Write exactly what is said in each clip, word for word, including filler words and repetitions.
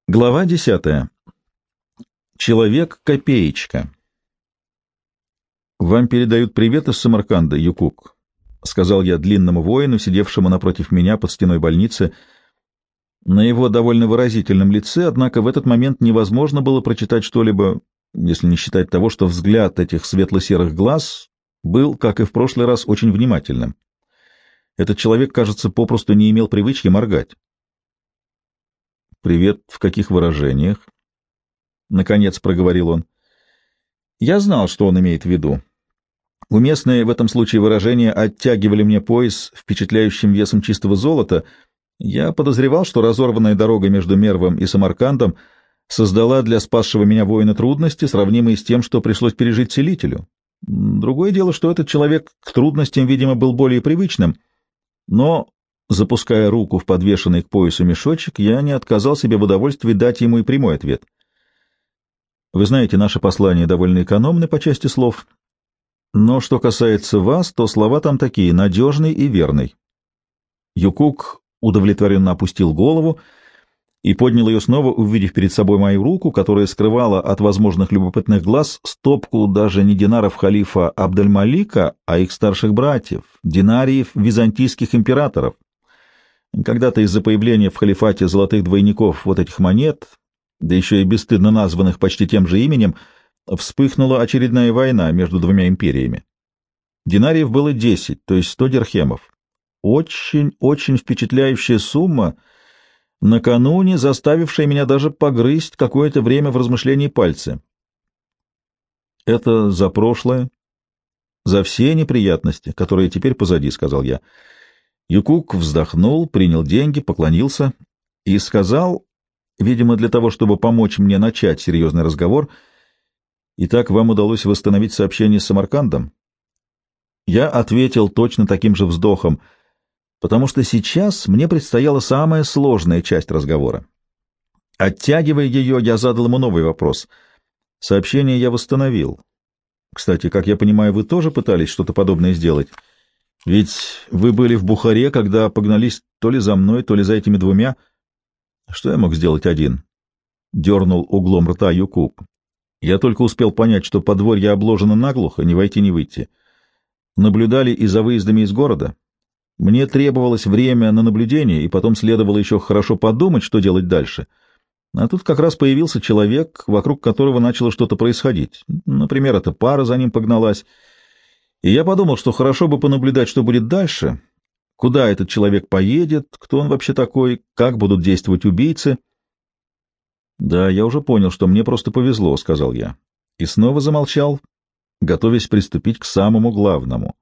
Глава десятая. Человек-копеечка. «Вам передают привет из Самарканда, Юкук», — сказал я длинному воину, сидевшему напротив меня под стеной больницы. На его довольно выразительном лице, однако, в этот момент невозможно было прочитать что-либо, если не считать того, что взгляд этих светло-серых глаз был, как и в прошлый раз, очень внимательным. Этот человек, кажется, попросту не имел привычки моргать. «Привет в каких выражениях?» — наконец проговорил он. Я знал, что он имеет в виду. Уместные в этом случае выражения оттягивали мне пояс впечатляющим весом чистого золота. Я подозревал, что разорванная дорога между Мервом и Самаркандом создала для спасшего меня воина трудности, сравнимые с тем, что пришлось пережить целителю. Другое дело, что этот человек к трудностям, видимо, был более привычным, но... Запуская руку в подвешенный к поясу мешочек, я не отказал себе в удовольствии дать ему и прямой ответ. Вы знаете, наше послание довольно экономны по части слов, но что касается вас, то слова там такие: надежный и верный. Юкук удовлетворенно опустил голову и поднял ее снова, увидев перед собой мою руку, которая скрывала от возможных любопытных глаз стопку даже не динаров халифа Абдаль-Малика, а их старших братьев, динариев византийских императоров. Когда-то из-за появления в халифате золотых двойников вот этих монет, да еще и бесстыдно названных почти тем же именем, вспыхнула очередная война между двумя империями. Динариев было десять, то есть сто дирхемов. Очень-очень впечатляющая сумма, накануне заставившая меня даже погрызть какое-то время в размышлении пальцы. «Это за прошлое, за все неприятности, которые теперь позади», — сказал я. Юкук вздохнул, принял деньги, поклонился и сказал, видимо, для того, чтобы помочь мне начать серьезный разговор: «Итак, вам удалось восстановить сообщение с Самаркандом?» Я ответил точно таким же вздохом, потому что сейчас мне предстояла самая сложная часть разговора. Оттягивая ее, я задал ему новый вопрос. «Сообщение я восстановил. Кстати, как я понимаю, вы тоже пытались что-то подобное сделать? Ведь вы были в Бухаре, когда погнались то ли за мной, то ли за этими двумя. Что я мог сделать один?» — дернул углом рта Юкук. «Я только успел понять, что подворье обложено наглухо, ни войти, ни выйти. Наблюдали и за выездами из города. Мне требовалось время на наблюдение, и потом следовало еще хорошо подумать, что делать дальше. А тут как раз появился человек, вокруг которого начало что-то происходить. Например, эта пара за ним погналась. И я подумал, что хорошо бы понаблюдать, что будет дальше, куда этот человек поедет, кто он вообще такой, как будут действовать убийцы». «Да, я уже понял, что мне просто повезло», — сказал я. И снова замолчал, готовясь приступить к самому главному.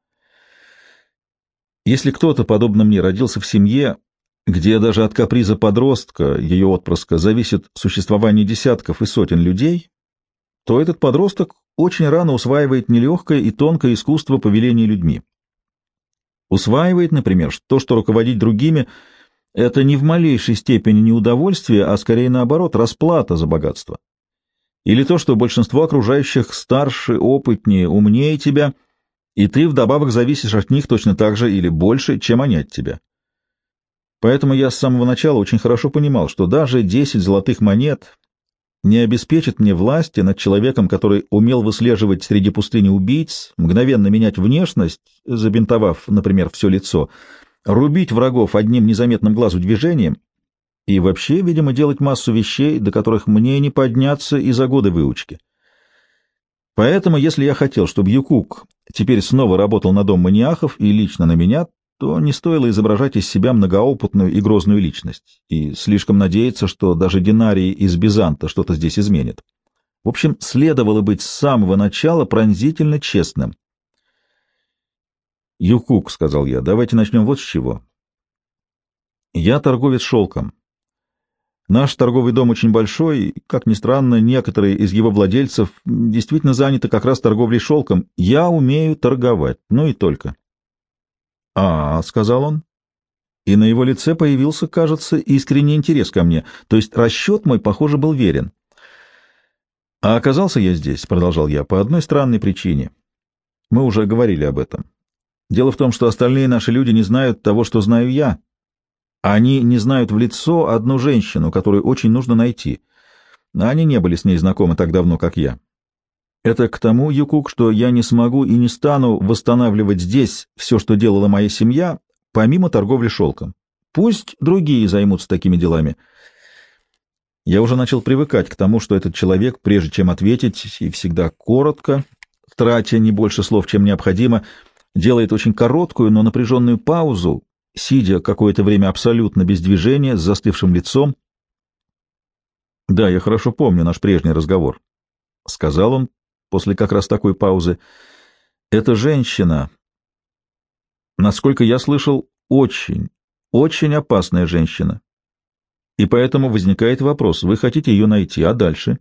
Если кто-то, подобно мне, родился в семье, где даже от каприза подростка, ее отпрыска, зависит существование десятков и сотен людей, то этот подросток очень рано усваивает нелегкое и тонкое искусство повеления людьми. Усваивает, например, то, что руководить другими — это не в малейшей степени не удовольствие, а скорее наоборот, расплата за богатство. Или то, что большинство окружающих старше, опытнее, умнее тебя, и ты вдобавок зависишь от них точно так же или больше, чем они от тебя. Поэтому я с самого начала очень хорошо понимал, что даже десять золотых монет не обеспечит мне власти над человеком, который умел выслеживать среди пустыни убийц, мгновенно менять внешность, забинтовав, например, все лицо, рубить врагов одним незаметным глазу движением и вообще, видимо, делать массу вещей, до которых мне не подняться и за годы выучки. Поэтому, если я хотел, чтобы Юкук теперь снова работал на дом маниахов и лично на меня, то не стоило изображать из себя многоопытную и грозную личность, и слишком надеяться, что даже динарии из Бизанта что-то здесь изменит. В общем, следовало быть с самого начала пронзительно честным. «Юкук», — сказал я, — «давайте начнем вот с чего. Я торговец шелком. Наш торговый дом очень большой, и, как ни странно, некоторые из его владельцев действительно заняты как раз торговлей шелком. Я умею торговать, ну и только». «А, — сказал он, и на его лице появился, кажется, искренний интерес ко мне, то есть расчет мой, похоже, был верен. А оказался я здесь, — продолжал я, — по одной странной причине. Мы уже говорили об этом. Дело в том, что остальные наши люди не знают того, что знаю я. Они не знают в лицо одну женщину, которую очень нужно найти. Они не были с ней знакомы так давно, как я. Это к тому, Юкук, что я не смогу и не стану восстанавливать здесь все, что делала моя семья, помимо торговли шелком. Пусть другие займутся такими делами. Я уже начал привыкать к тому, что этот человек, прежде чем ответить, и всегда коротко, тратя не больше слов, чем необходимо, делает очень короткую, но напряженную паузу, сидя какое-то время абсолютно без движения, с застывшим лицом. «Да, я хорошо помню наш прежний разговор», — сказал он после как раз такой паузы. «Эта женщина, насколько я слышал, очень, очень опасная женщина. И поэтому возникает вопрос, вы хотите ее найти, а дальше?»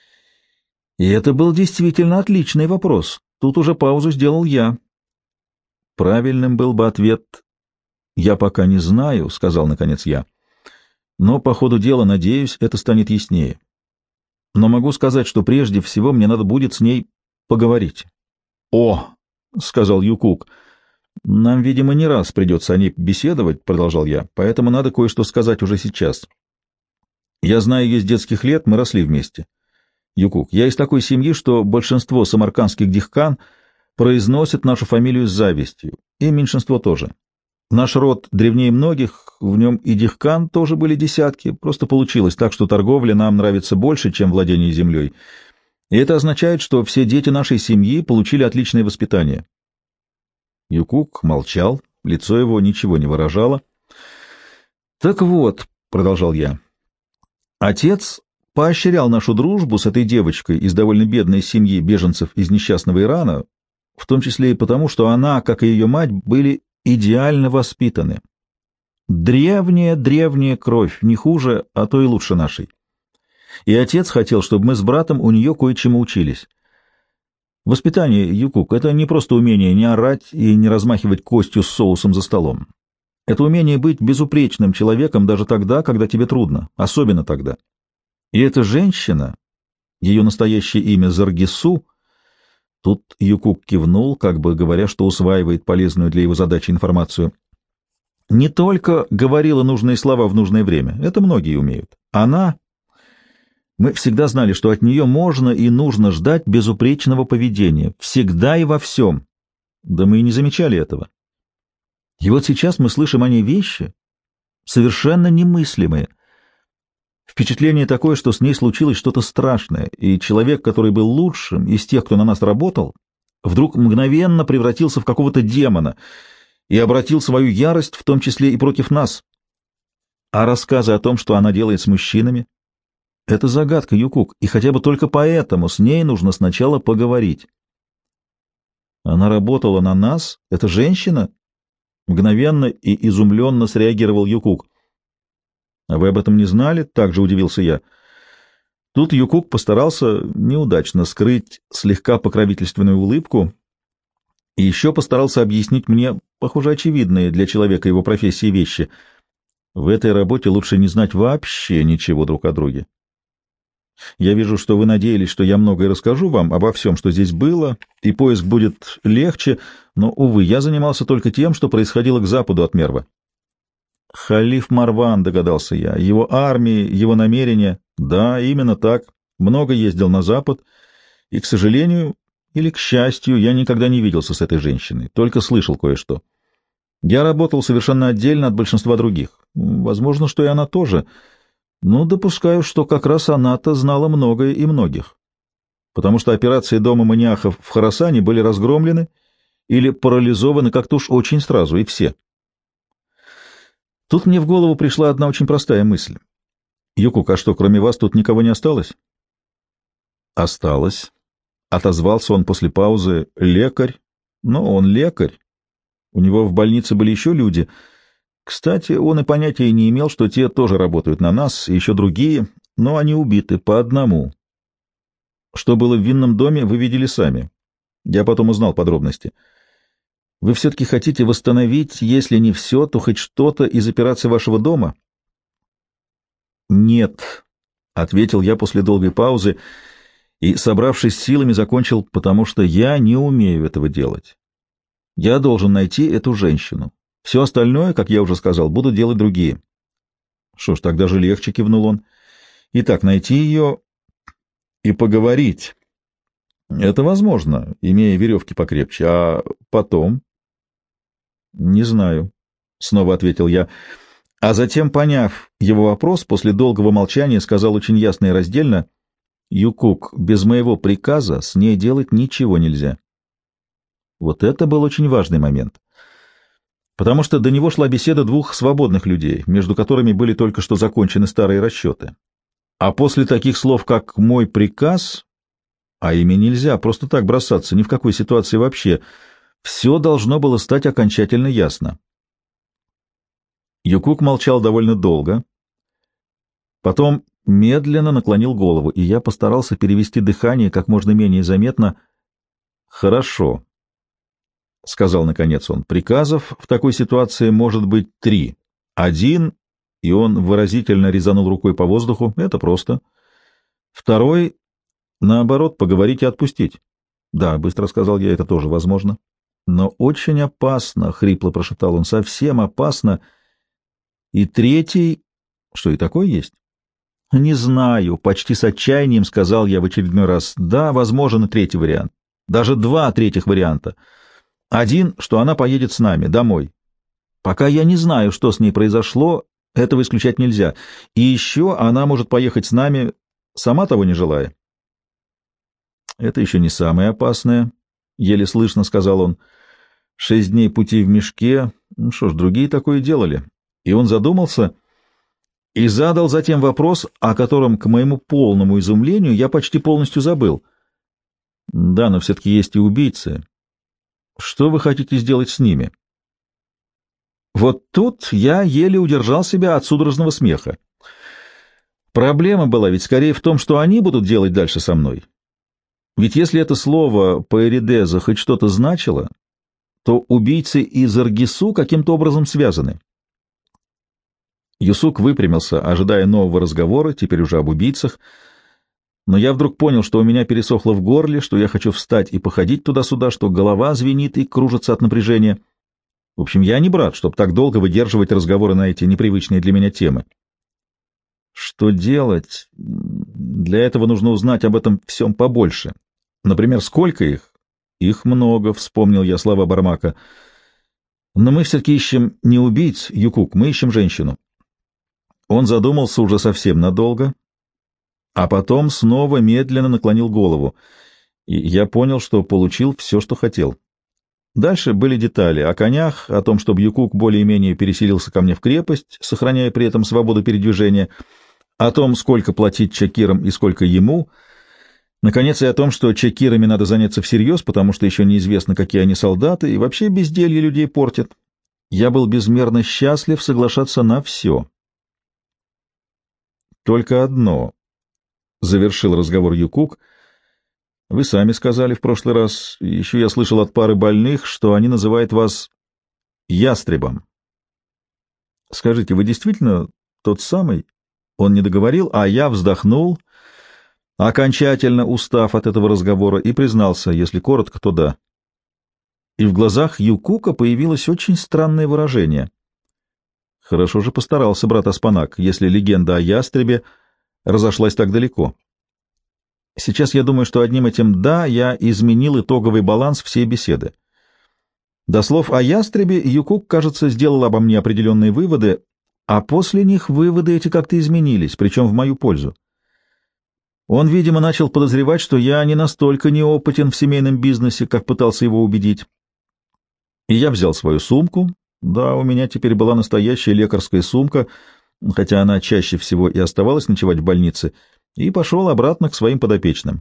И это был действительно отличный вопрос. Тут уже паузу сделал я. Правильным был бы ответ «Я пока не знаю», — сказал наконец я. «Но по ходу дела, надеюсь, это станет яснее. Но могу сказать, что прежде всего мне надо будет с ней поговорить». «О!» — сказал Юкук. «Нам, видимо, не раз придется о ней беседовать», — продолжал я, — «поэтому надо кое-что сказать уже сейчас. Я знаю ее с детских лет, мы росли вместе. Юкук, я из такой семьи, что большинство самаркандских дихкан произносят нашу фамилию с завистью, и меньшинство тоже. Наш род древнее многих, в нем и дихкан тоже были десятки, просто получилось так, что торговля нам нравится больше, чем владение землей, и это означает, что все дети нашей семьи получили отличное воспитание». Юкук молчал, лицо его ничего не выражало. «Так вот», — продолжал я, — «отец поощрял нашу дружбу с этой девочкой из довольно бедной семьи беженцев из несчастного Ирана, в том числе и потому, что она, как и ее мать, были идеально воспитаны. Древняя-древняя кровь, не хуже, а то и лучше нашей. И отец хотел, чтобы мы с братом у нее кое-чему учились. Воспитание, Юкук, это не просто умение не орать и не размахивать костью с соусом за столом. Это умение быть безупречным человеком даже тогда, когда тебе трудно, особенно тогда. И эта женщина, ее настоящее имя Заргису, тут Юкук кивнул, как бы говоря, что усваивает полезную для его задачи информацию, не только говорила нужные слова в нужное время, это многие умеют. Она... Мы всегда знали, что от нее можно и нужно ждать безупречного поведения, всегда и во всем. Да мы и не замечали этого. И вот сейчас мы слышим о ней вещи, совершенно немыслимые. Впечатление такое, что с ней случилось что-то страшное, и человек, который был лучшим из тех, кто на нас работал, вдруг мгновенно превратился в какого-то демона и обратил свою ярость, в том числе и против нас. А рассказы о том, что она делает с мужчинами, это загадка, Юкук, и хотя бы только поэтому с ней нужно сначала поговорить. Она работала на нас? Это женщина? Мгновенно и изумленно среагировал Юкук. А вы об этом не знали? Также удивился я. Тут Юкук постарался неудачно скрыть слегка покровительственную улыбку и еще постарался объяснить мне, похоже, очевидные для человека его профессии вещи. В этой работе лучше не знать вообще ничего друг о друге. Я вижу, что вы надеялись, что я многое расскажу вам обо всем, что здесь было, и поиск будет легче, но, увы, я занимался только тем, что происходило к западу от Мерва. Халиф Марван, догадался я, его армии, его намерения. Да, именно так. Много ездил на запад, и, к сожалению, или к счастью, я никогда не виделся с этой женщиной, только слышал кое-что. Я работал совершенно отдельно от большинства других. Возможно, что и она тоже. Ну, допускаю, что как раз она-то знала многое и многих, потому что операции дома маниахов в Хорасане были разгромлены или парализованы как-то уж очень сразу, и все. Тут мне в голову пришла одна очень простая мысль. Юкук, а что, кроме вас тут никого не осталось? Осталось. Отозвался он после паузы. Лекарь. Но он лекарь. У него в больнице были еще люди. Кстати, он и понятия не имел, что те тоже работают на нас, и еще другие, но они убиты по одному. Что было в винном доме, вы видели сами. Я потом узнал подробности. Вы все-таки хотите восстановить, если не все, то хоть что-то из операции вашего дома? Нет, — ответил я после долгой паузы и, собравшись силами, закончил, потому что я не умею этого делать. Я должен найти эту женщину. Все остальное, как я уже сказал, будут делать другие. Что ж, тогда же легче, кивнул он. Итак, найти ее и поговорить. Это возможно, имея веревки покрепче. А потом? Не знаю, снова ответил я. А затем, поняв его вопрос, после долгого молчания сказал очень ясно и раздельно: Юкук, без моего приказа с ней делать ничего нельзя. Вот это был очень важный момент, потому что до него шла беседа двух свободных людей, между которыми были только что закончены старые расчеты. А после таких слов, как «мой приказ», а ими нельзя просто так бросаться ни в какой ситуации вообще, все должно было стать окончательно ясно. Юкук молчал довольно долго, потом медленно наклонил голову, и я постарался перевести дыхание как можно менее заметно. «Хорошо», — сказал наконец он, — «приказов в такой ситуации может быть три. Один, и он выразительно резанул рукой по воздуху, это просто. Второй, наоборот, поговорить и отпустить. Да, быстро сказал я, это тоже возможно. Но очень опасно, — хрипло прошептал он, — совсем опасно. И третий, что и такое есть? Не знаю, почти с отчаянием сказал я в очередной раз. Да, возможен и третий вариант. Даже два третьих варианта. Один, что она поедет с нами, домой. Пока я не знаю, что с ней произошло, этого исключать нельзя. И еще она может поехать с нами, сама того не желая. Это еще не самое опасное, — еле слышно сказал он. Шесть дней пути в мешке, ну что ж, другие такое делали. И он задумался и задал затем вопрос, о котором, к моему полному изумлению, я почти полностью забыл. Да, но все-таки есть и убийцы. Что вы хотите сделать с ними? Вот тут я еле удержал себя от судорожного смеха. Проблема была ведь скорее в том, что они будут делать дальше со мной. Ведь если это слово по Эридеза хоть что-то значило, то убийцы и Заргису каким-то образом связаны. Юсук выпрямился, ожидая нового разговора, теперь уже об убийцах, но я вдруг понял, что у меня пересохло в горле, что я хочу встать и походить туда-сюда, что голова звенит и кружится от напряжения. В общем, я не брат, чтобы так долго выдерживать разговоры на эти непривычные для меня темы. Что делать? Для этого нужно узнать об этом всем побольше. Например, сколько их? Их много, вспомнил я слова Бармака. Но мы все-таки ищем не убийц, Юкук, мы ищем женщину. Он задумался уже совсем надолго, а потом снова медленно наклонил голову, и я понял, что получил все, что хотел. Дальше были детали о конях, о том, чтобы Юкук более-менее переселился ко мне в крепость, сохраняя при этом свободу передвижения, о том, сколько платить чакирам и сколько ему, наконец, и о том, что чакирами надо заняться всерьез, потому что еще неизвестно, какие они солдаты, и вообще безделье людей портит. Я был безмерно счастлив соглашаться на все. Только одно, — завершил разговор Юкук, — вы сами сказали в прошлый раз, еще я слышал от пары больных, что они называют вас ястребом. Скажите, вы действительно тот самый? Он не договорил, а я вздохнул, окончательно устав от этого разговора, и признался, если коротко, то да. И в глазах Юкука появилось очень странное выражение. Хорошо же постарался брат Аспанак, если легенда о ястребе разошлась так далеко. Сейчас я думаю, что одним этим «да» я изменил итоговый баланс всей беседы. До слов о ястребе Юкук, кажется, сделал обо мне определенные выводы, а после них выводы эти как-то изменились, причем в мою пользу. Он, видимо, начал подозревать, что я не настолько неопытен в семейном бизнесе, как пытался его убедить. И я взял свою сумку. Да, у меня теперь была настоящая лекарская сумка, хотя она чаще всего и оставалась ночевать в больнице, и пошел обратно к своим подопечным.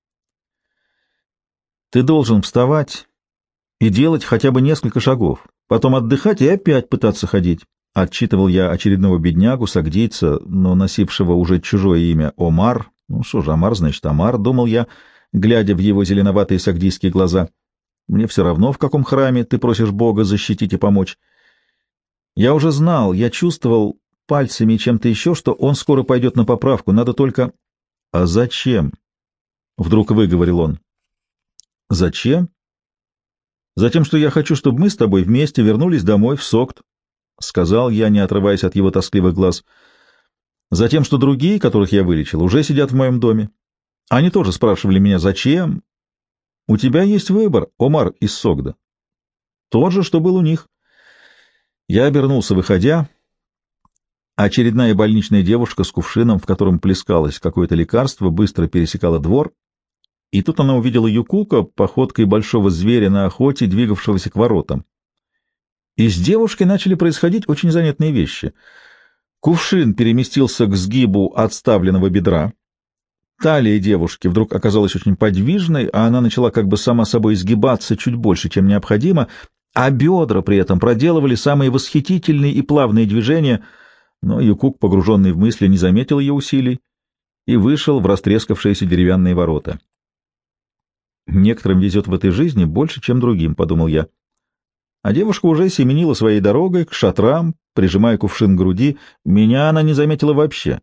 Ты должен вставать и делать хотя бы несколько шагов, потом отдыхать и опять пытаться ходить. Отчитывал я очередного беднягу, сагдийца, но носившего уже чужое имя Омар. Ну что же, Омар, значит, Омар, думал я, глядя в его зеленоватые сагдийские глаза. Мне все равно, в каком храме ты просишь Бога защитить и помочь. Я уже знал, я чувствовал пальцами и чем-то еще, что он скоро пойдет на поправку, надо только... — А зачем? — вдруг выговорил он. — Зачем? Затем, что я хочу, чтобы мы с тобой вместе вернулись домой в Сокт, — сказал я, не отрываясь от его тоскливых глаз. Затем, что другие, которых я вылечил, уже сидят в моем доме. Они тоже спрашивали меня, зачем. У тебя есть выбор, Омар из Согда. Тот же, что был у них. Я обернулся, выходя. Очередная больничная девушка с кувшином, в котором плескалось какое-то лекарство, быстро пересекала двор, и тут она увидела Юкука походкой большого зверя на охоте, двигавшегося к воротам. И с девушкой начали происходить очень занятные вещи. Кувшин переместился к сгибу отставленного бедра. Талия девушки вдруг оказалась очень подвижной, а она начала как бы сама собой изгибаться чуть больше, чем необходимо, а бедра при этом проделывали самые восхитительные и плавные движения, но Юкук, погруженный в мысли, не заметил ее усилий и вышел в растрескавшиеся деревянные ворота. «Некоторым везет в этой жизни больше, чем другим», — подумал я. А девушка уже семенила своей дорогой к шатрам, прижимая кувшин к груди. Меня она не заметила вообще.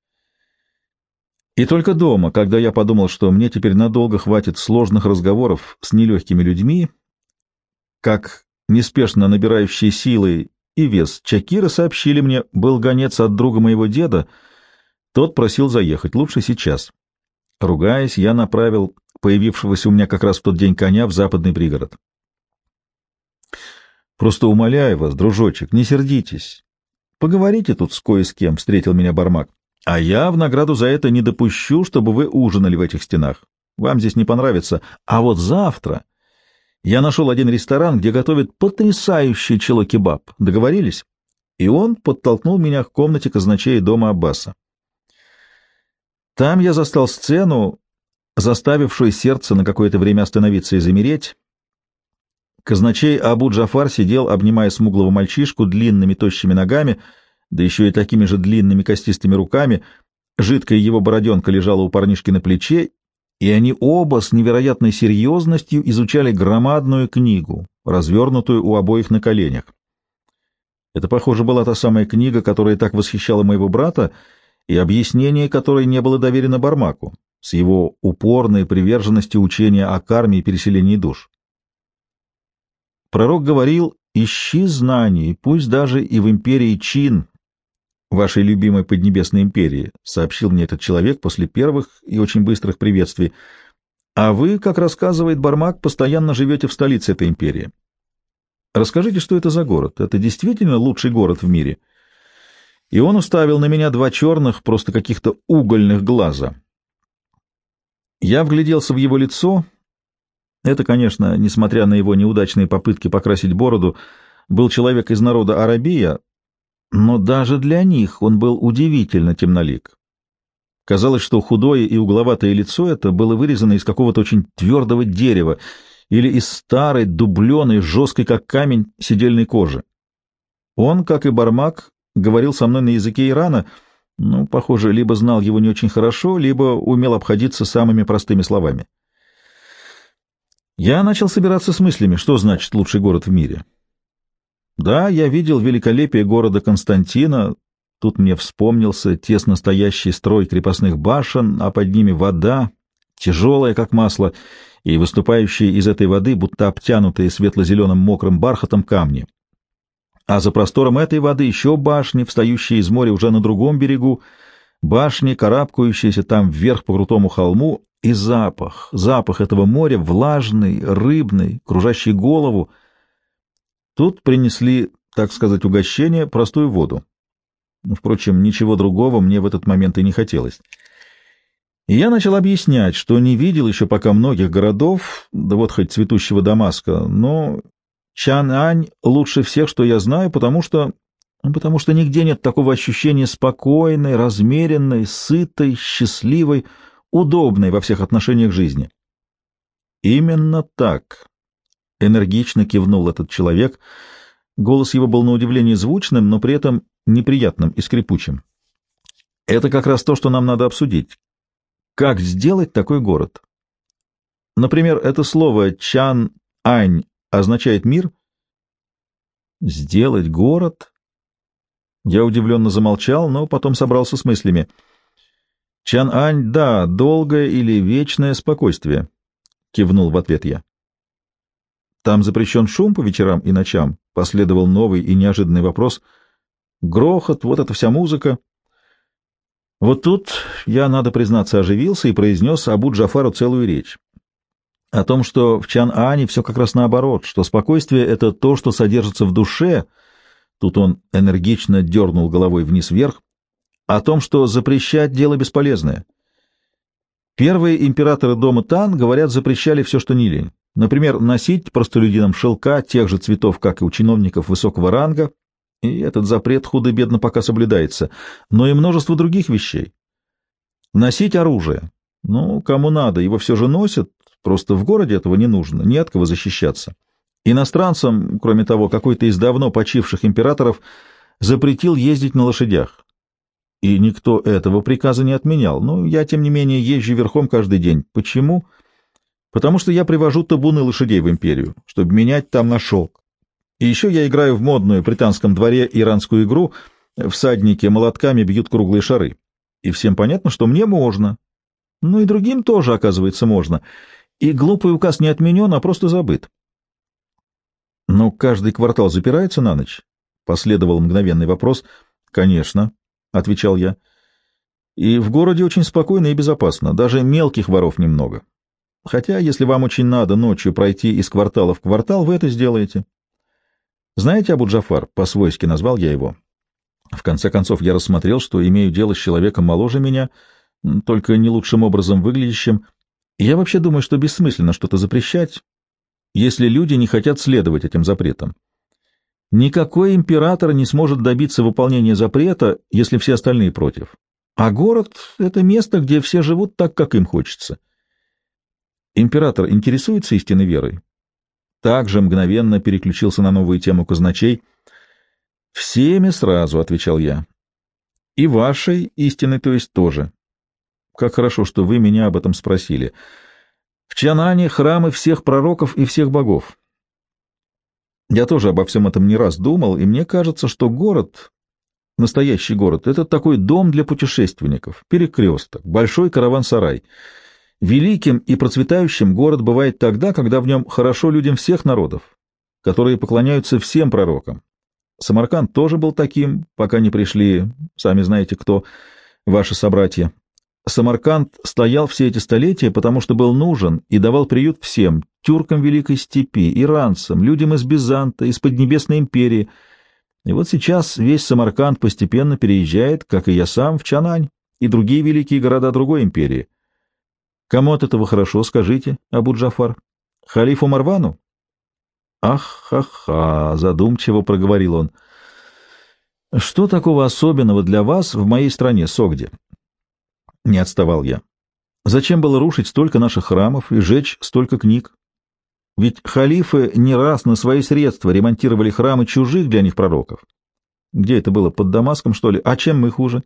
И только дома, когда я подумал, что мне теперь надолго хватит сложных разговоров с нелегкими людьми, как неспешно набирающие силы и вес Чакира сообщили мне, был гонец от друга моего деда, тот просил заехать, лучше сейчас. Ругаясь, я направил появившегося у меня как раз в тот день коня в западный пригород. «Просто умоляю вас, дружочек, не сердитесь. Поговорите тут с кое с кем», — встретил меня Бармак. «А я в награду за это не допущу, чтобы вы ужинали в этих стенах. Вам здесь не понравится. А вот завтра я нашел один ресторан, где готовят потрясающий чело-кебаб. Договорились?» И он подтолкнул меня к комнате казначея дома Аббаса. Там я застал сцену, заставившую сердце на какое-то время остановиться и замереть. Казначей Абу-Джафар сидел, обнимая смуглого мальчишку длинными тощими ногами, да еще и такими же длинными костистыми руками. Жидкая его бороденка лежала у парнишки на плече, и они оба с невероятной серьезностью изучали громадную книгу, развернутую у обоих на коленях. Это, похоже, была та самая книга, которая так восхищала моего брата, и объяснение которой не было доверено Бармаку, с его упорной приверженностью учения о карме и переселении душ. Пророк говорил: «Ищи знаний, пусть даже и в империи Чин, вашей любимой Поднебесной империи», — сообщил мне этот человек после первых и очень быстрых приветствий. «А вы, как рассказывает Бармак, постоянно живете в столице этой империи. Расскажите, что это за город? Это действительно лучший город в мире?» И он уставил на меня два черных, просто каких-то угольных глаза. Я вгляделся в его лицо. Это, конечно, несмотря на его неудачные попытки покрасить бороду, был человек из народа Арабия, но даже для них он был удивительно темнолик. Казалось, что худое и угловатое лицо это было вырезано из какого-то очень твердого дерева или из старой, дубленой, жесткой, как камень, седельной кожи. Он, как и Бармак, говорил со мной на языке Ирана, но, похоже, либо знал его не очень хорошо, либо умел обходиться самыми простыми словами. Я начал собираться с мыслями, что значит лучший город в мире. Да, я видел великолепие города Константина, тут мне вспомнился тесно стоящий строй крепостных башен, а под ними вода, тяжелая, как масло, и выступающие из этой воды, будто обтянутые светло-зеленым мокрым бархатом камни. А за простором этой воды еще башни, встающие из моря уже на другом берегу, башни, карабкающиеся там вверх по крутому холму, и запах, запах этого моря, влажный, рыбный, кружащий голову. Тут принесли, так сказать, угощение, простую воду. Впрочем, ничего другого мне в этот момент и не хотелось. И я начал объяснять, что не видел еще пока многих городов, да вот хоть цветущего Дамаска, но Чан-Ань лучше всех, что я знаю, потому что... потому что нигде нет такого ощущения спокойной, размеренной, сытой, счастливой, удобной во всех отношениях жизни. Именно так, — энергично кивнул этот человек. Голос его был на удивление звучным, но при этом неприятным и скрипучим. Это как раз то, что нам надо обсудить. Как сделать такой город? Например, это слово «Чан-Ань» означает «мир». Сделать город? Я удивленно замолчал, но потом собрался с мыслями. Чан-Ань, да, долгое или вечное спокойствие, — кивнул в ответ я. Там запрещен шум по вечерам и ночам? Последовал новый и неожиданный вопрос. Грохот, вот эта вся музыка. Вот тут я, надо признаться, оживился и произнес Абу Джафару целую речь. О том, что в Чан-Ане все как раз наоборот, что спокойствие — это то, что содержится в душе. Тут он энергично дернул головой вниз-вверх. О том, что запрещать — дело бесполезное. Первые императоры дома Тан, говорят, запрещали все, что не лень. Например, носить простолюдинам шелка тех же цветов, как и у чиновников высокого ранга, и этот запрет худо-бедно пока соблюдается, но и множество других вещей. Носить оружие. Ну, кому надо, его все же носят, просто в городе этого не нужно, не от кого защищаться. Иностранцам, кроме того, какой-то из давно почивших императоров запретил ездить на лошадях. И никто этого приказа не отменял, но я, тем не менее, езжу верхом каждый день. Почему? Потому что я привожу табуны лошадей в империю, чтобы менять там на шелк. И еще я играю в модную при танском дворе иранскую игру, всадники молотками бьют круглые шары. И всем понятно, что мне можно. Ну и другим тоже, оказывается, можно. И глупый указ не отменен, а просто забыт. Но каждый квартал запирается на ночь? Последовал мгновенный вопрос. Конечно, — отвечал я. И в городе очень спокойно и безопасно, даже мелких воров немного. Хотя, если вам очень надо ночью пройти из квартала в квартал, вы это сделаете. Знаете, Абу Джафар, по-свойски назвал я его. В конце концов, я рассмотрел, что имею дело с человеком моложе меня, только не лучшим образом выглядящим. И я вообще думаю, что бессмысленно что-то запрещать, если люди не хотят следовать этим запретам. Никакой император не сможет добиться выполнения запрета, если все остальные против. А город — это место, где все живут так, как им хочется. Император интересуется истинной верой? Также мгновенно переключился на новую тему казначей. «Всеми сразу», — отвечал я. «И вашей истиной, то есть, тоже. Как хорошо, что вы меня об этом спросили. В Чанане храмы всех пророков и всех богов. Я тоже обо всем этом не раз думал, и мне кажется, что город, настоящий город, это такой дом для путешественников, перекресток, большой караван-сарай. Великим и процветающим город бывает тогда, когда в нем хорошо людям всех народов, которые поклоняются всем пророкам. Самарканд тоже был таким, пока не пришли, сами знаете кто, ваши собратья. Самарканд стоял все эти столетия, потому что был нужен и давал приют всем, тюркам Великой Степи, иранцам, людям из Бизанта, из Поднебесной империи. И вот сейчас весь Самарканд постепенно переезжает, как и я сам, в Чанань и другие великие города другой империи. Кому от этого хорошо, скажите, Абу Джафар? Халифу Марвану? Ах-ха-ха, задумчиво проговорил он. Что такого особенного для вас в моей стране, Согди? Не отставал я. Зачем было рушить столько наших храмов и жечь столько книг? Ведь халифы не раз на свои средства ремонтировали храмы чужих для них пророков. Где это было, под Дамаском, что ли? А чем мы хуже?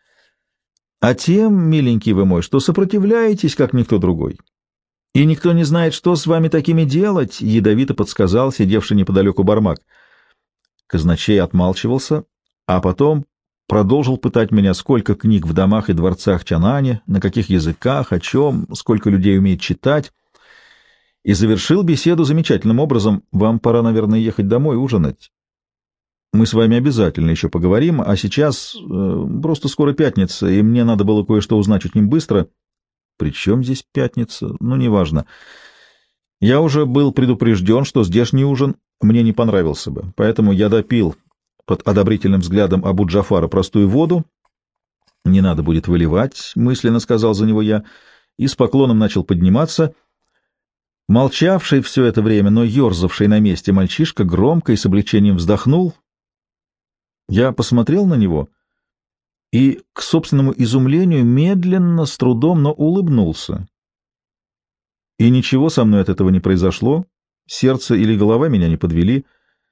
А тем, миленький вы мой, что сопротивляетесь, как никто другой. И никто не знает, что с вами такими делать, — ядовито подсказал сидевший неподалеку Бармак. Казначей отмалчивался, а потом продолжил пытать меня, сколько книг в домах и дворцах Чанане, на каких языках, о чем, сколько людей умеет читать, и завершил беседу замечательным образом. Вам пора, наверное, ехать домой ужинать. Мы с вами обязательно еще поговорим, а сейчас э, просто скоро пятница, и мне надо было кое-что узнать очень быстро. Причем здесь пятница? Ну, неважно. Я уже был предупрежден, что здешний ужин мне не понравился бы, поэтому я допил под одобрительным взглядом Абу Джафара простую воду. Не надо будет выливать, мысленно сказал за него я, и с поклоном начал подниматься. Молчавший все это время, но ерзавший на месте мальчишка громко и с облегчением вздохнул. Я посмотрел на него и, к собственному изумлению, медленно, с трудом, но улыбнулся. И ничего со мной от этого не произошло, сердце или голова меня не подвели.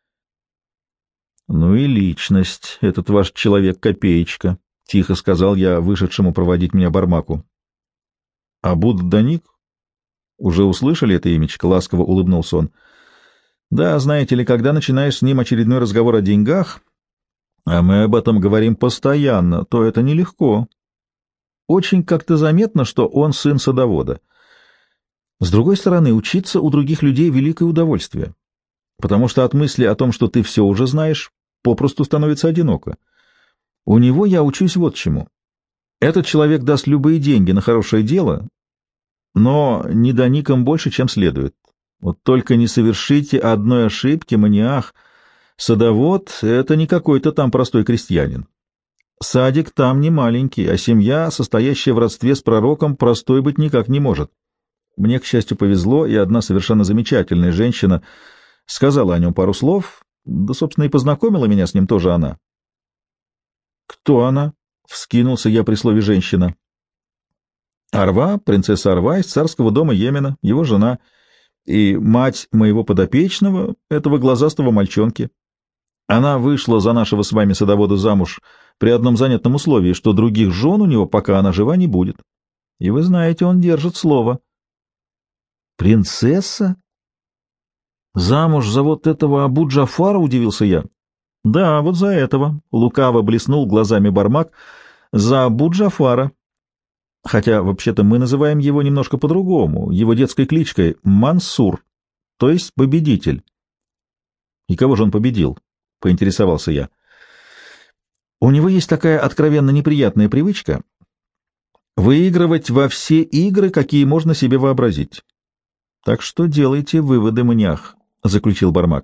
«Ну и личность, этот ваш человек-копеечка», — тихо сказал я вышедшему проводить меня Бармаку. «Абуд Даник? Уже услышали это имечко?» — ласково улыбнулся он. «Да, знаете ли, когда начинаешь с ним очередной разговор о деньгах, а мы об этом говорим постоянно, то это нелегко. Очень как-то заметно, что он сын садовода. С другой стороны, учиться у других людей — великое удовольствие, потому что от мысли о том, что ты все уже знаешь, попросту становится одиноко. У него я учусь вот чему. Этот человек даст любые деньги на хорошее дело, но не доником больше, чем следует. Вот только не совершите одной ошибки, маниах. Садовод — это не какой-то там простой крестьянин. Садик там не маленький, а семья, состоящая в родстве с пророком, простой быть никак не может. Мне, к счастью, повезло, и одна совершенно замечательная женщина сказала о нем пару слов, да, собственно, и познакомила меня с ним тоже она. «Кто она?» — вскинулся я при слове «женщина». «Арва, принцесса Арва из царского дома Йемена, его жена, и мать моего подопечного, этого глазастого мальчонки. Она вышла за нашего с вами садовода замуж при одном занятном условии, что других жен у него, пока она жива, не будет. И вы знаете, он держит слово». «Принцесса? Замуж за вот этого Абу-Джафара?» — удивился я. «Да, вот за этого», — лукаво блеснул глазами Бармак, — «за Абу-Джафара. Хотя, вообще-то, мы называем его немножко по-другому, его детской кличкой Мансур, то есть победитель». «И кого же он победил?» — поинтересовался я. «У него есть такая откровенно неприятная привычка выигрывать во все игры, какие можно себе вообразить. Так что делайте выводы, маниах», — заключил Бармак.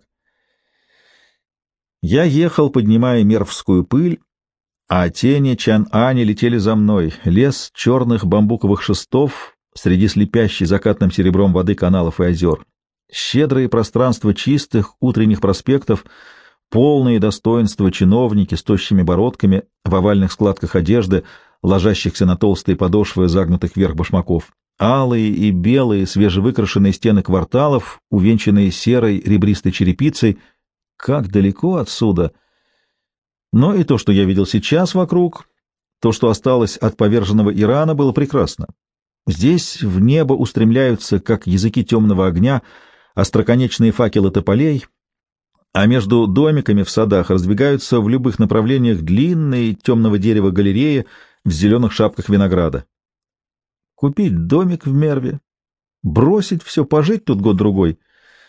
Я ехал, поднимая мервскую пыль, а тени Чан-Ани летели за мной. Лес черных бамбуковых шестов среди слепящей закатным серебром воды каналов и озер. Щедрые пространства чистых утренних проспектов, полные достоинства чиновники с тощими бородками в овальных складках одежды, ложащихся на толстые подошвы загнутых вверх башмаков. Алые и белые свежевыкрашенные стены кварталов, увенчанные серой ребристой черепицей. Как далеко отсюда! Но и то, что я видел сейчас вокруг, то, что осталось от поверженного Ирана, было прекрасно. Здесь в небо устремляются, как языки темного огня, остроконечные факелы тополей, а между домиками в садах раздвигаются в любых направлениях длинные темного дерева галереи в зеленых шапках винограда. Купить домик в Мерве, бросить все, пожить тут год-другой.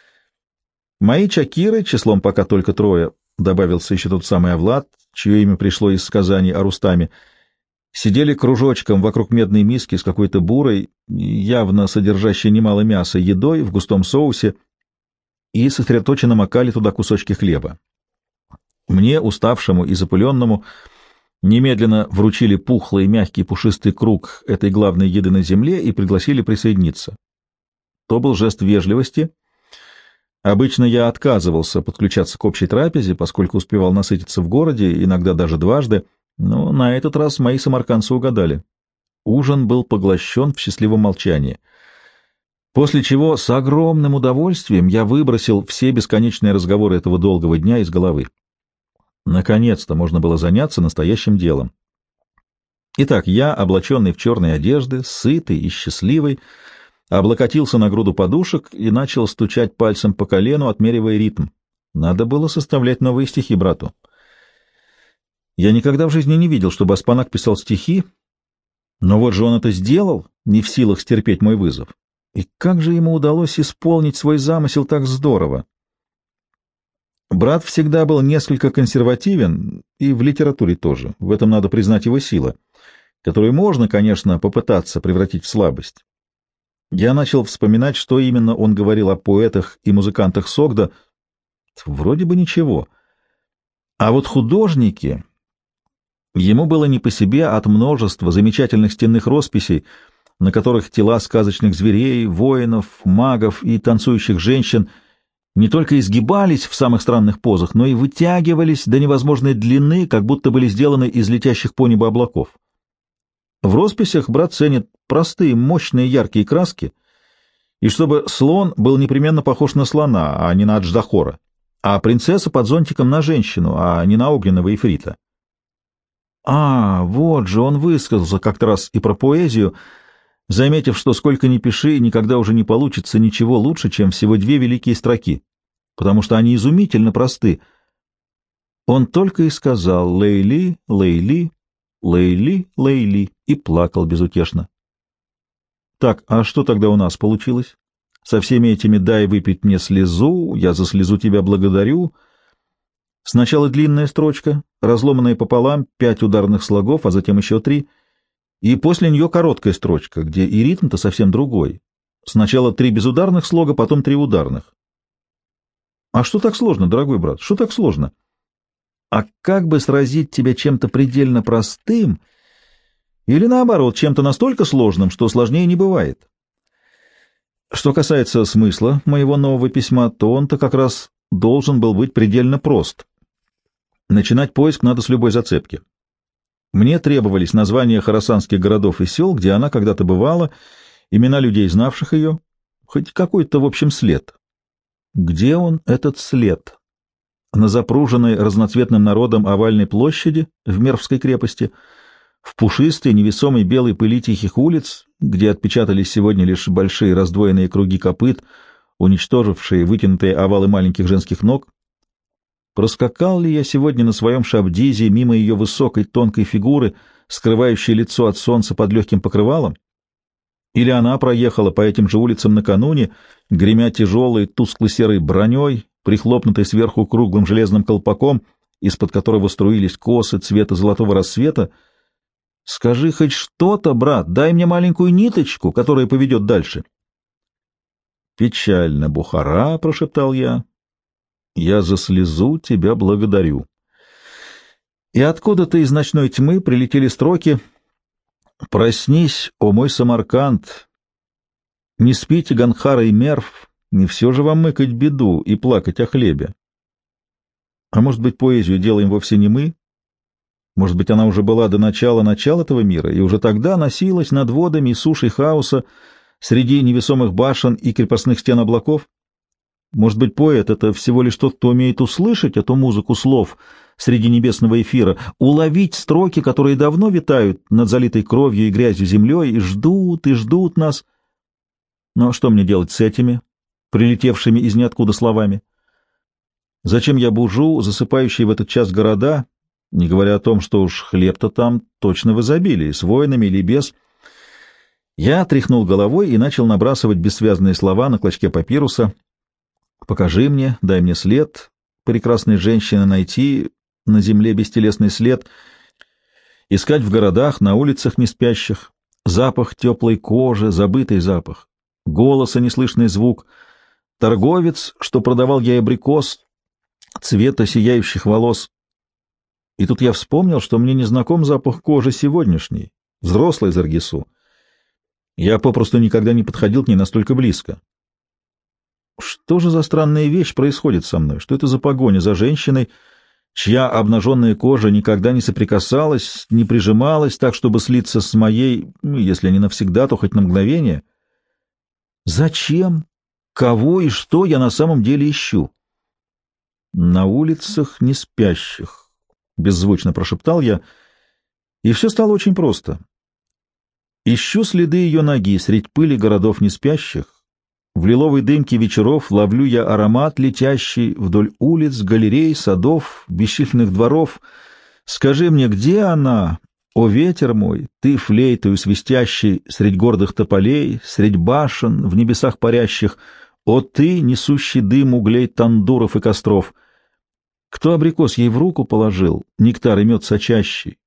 Мои чакиры, числом пока только трое, добавился еще тот самый Авлад, чье имя пришло из сказаний о Рустаме, сидели кружочком вокруг медной миски с какой-то бурой, явно содержащей немало мяса, едой в густом соусе, и сосредоточенно макали туда кусочки хлеба. Мне, уставшему и запыленному, немедленно вручили пухлый, мягкий, пушистый круг этой главной еды на земле и пригласили присоединиться. То был жест вежливости. Обычно я отказывался подключаться к общей трапезе, поскольку успевал насытиться в городе, иногда даже дважды, но на этот раз мои самаркандцы угадали. Ужин был поглощен в счастливом молчании, после чего с огромным удовольствием я выбросил все бесконечные разговоры этого долгого дня из головы. Наконец-то можно было заняться настоящим делом. Итак, я, облаченный в черные одежды, сытый и счастливый, облокотился на груду подушек и начал стучать пальцем по колену, отмеривая ритм. Надо было составлять новые стихи брату. Я никогда в жизни не видел, чтобы Аспанак писал стихи, но вот же он это сделал, не в силах стерпеть мой вызов. И как же ему удалось исполнить свой замысел так здорово? Брат всегда был несколько консервативен, и в литературе тоже. В этом надо признать его силу, которую можно, конечно, попытаться превратить в слабость. Я начал вспоминать, что именно он говорил о поэтах и музыкантах Согда. Вроде бы ничего. А вот художники... Ему было не по себе от множества замечательных стенных росписей, на которых тела сказочных зверей, воинов, магов и танцующих женщин не только изгибались в самых странных позах, но и вытягивались до невозможной длины, как будто были сделаны из летящих по небу облаков. В росписях брат ценит простые, мощные, яркие краски, и чтобы слон был непременно похож на слона, а не на Адждахора, а принцесса под зонтиком на женщину, а не на огненного ифрита. А, вот же он высказался как-то раз и про поэзию, заметив, что сколько ни пиши, никогда уже не получится ничего лучше, чем всего две великие строки, потому что они изумительно просты. Он только и сказал «Лейли, Лейли, Лейли, Лейли» и плакал безутешно. Так, а что тогда у нас получилось? Со всеми этими «дай выпить мне слезу», «я за слезу тебя благодарю». Сначала длинная строчка, разломанная пополам, пять ударных слогов, а затем еще три, и после нее короткая строчка, где и ритм-то совсем другой. Сначала три безударных слога, потом три ударных. А что так сложно, дорогой брат, что так сложно? А как бы сразить тебя чем-то предельно простым или, наоборот, чем-то настолько сложным, что сложнее не бывает? Что касается смысла моего нового письма, то он-то как раз должен был быть предельно прост. Начинать поиск надо с любой зацепки. Мне требовались названия хорасанских городов и сел, где она когда-то бывала, имена людей, знавших ее, хоть какой-то, в общем, след. Где он, этот след? На запруженной разноцветным народом овальной площади в Мервской крепости, в пушистой невесомой белой пыли тихих улиц, где отпечатались сегодня лишь большие раздвоенные круги копыт, уничтожившие вытянутые овалы маленьких женских ног. Проскакал ли я сегодня на своем шабдизе мимо ее высокой тонкой фигуры, скрывающей лицо от солнца под легким покрывалом? Или она проехала по этим же улицам накануне, гремя тяжелой тускло-серой броней, прихлопнутой сверху круглым железным колпаком, из-под которого струились косы цвета золотого рассвета? Скажи хоть что-то, брат, дай мне маленькую ниточку, которая поведет дальше. Печально, Бухара, — прошептал я, — я за слезу тебя благодарю. И откуда-то из ночной тьмы прилетели строки: «Проснись, о мой Самарканд! Не спите, Ганхара и Мерв, не все же вам мыкать беду и плакать о хлебе». А может быть, поэзию делаем вовсе не мы? Может быть, она уже была до начала-начала этого мира и уже тогда носилась над водами и сушей хаоса среди невесомых башен и крепостных стен облаков? Может быть, поэт — это всего лишь тот, кто умеет услышать эту музыку слов среди небесного эфира, уловить строки, которые давно витают над залитой кровью и грязью землей и ждут, и ждут нас. Но что мне делать с этими, прилетевшими из ниоткуда словами? Зачем я бужу засыпающие в этот час города, не говоря о том, что уж хлеб-то там точно в изобилии, с воинами или без? Я тряхнул головой и начал набрасывать бессвязные слова на клочке папируса. «Покажи мне, дай мне след, прекрасной женщины найти, на земле бестелесный след, искать в городах, на улицах неспящих, запах теплой кожи, забытый запах, голоса неслышный звук, торговец, что продавал ей абрикос, цвета сияющих волос». И тут я вспомнил, что мне не знаком запах кожи сегодняшней, взрослой Заргису. Я попросту никогда не подходил к ней настолько близко. Что же за странная вещь происходит со мной? Что это за погоня за женщиной, чья обнаженная кожа никогда не соприкасалась, не прижималась так, чтобы слиться с моей, ну, если не навсегда, то хоть на мгновение? Зачем? Кого и что я на самом деле ищу? На улицах не спящих, — беззвучно прошептал я, и все стало очень просто. Ищу следы ее ноги средь пыли городов неспящих. В лиловой дымке вечеров ловлю я аромат летящий вдоль улиц, галерей, садов, бесчисленных дворов. Скажи мне, где она, о ветер мой, ты флейтою свистящий средь гордых тополей, средь башен, в небесах парящих, о ты, несущий дым углей тандуров и костров? Кто абрикос ей в руку положил, нектар и мед сочащий?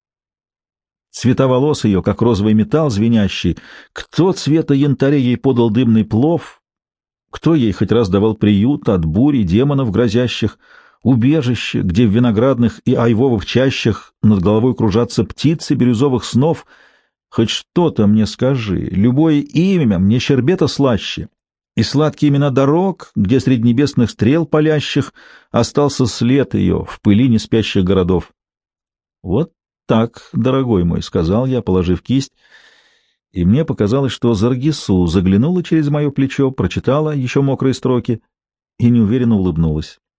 Цвета волос ее, как розовый металл звенящий. Кто цвета янтаря ей подал дымный плов? Кто ей хоть раз давал приют от бури демонов грозящих? Убежище, где в виноградных и айвовых чащах над головой кружатся птицы бирюзовых снов? Хоть что-то мне скажи, любое имя мне щербета слаще. И сладкие имена дорог, где среди небесных стрел палящих остался след ее в пыли неспящих городов. Вот так, дорогой мой, — сказал я, положив кисть, и мне показалось, что Заргису заглянула через мое плечо, прочитала еще мокрые строки и неуверенно улыбнулась.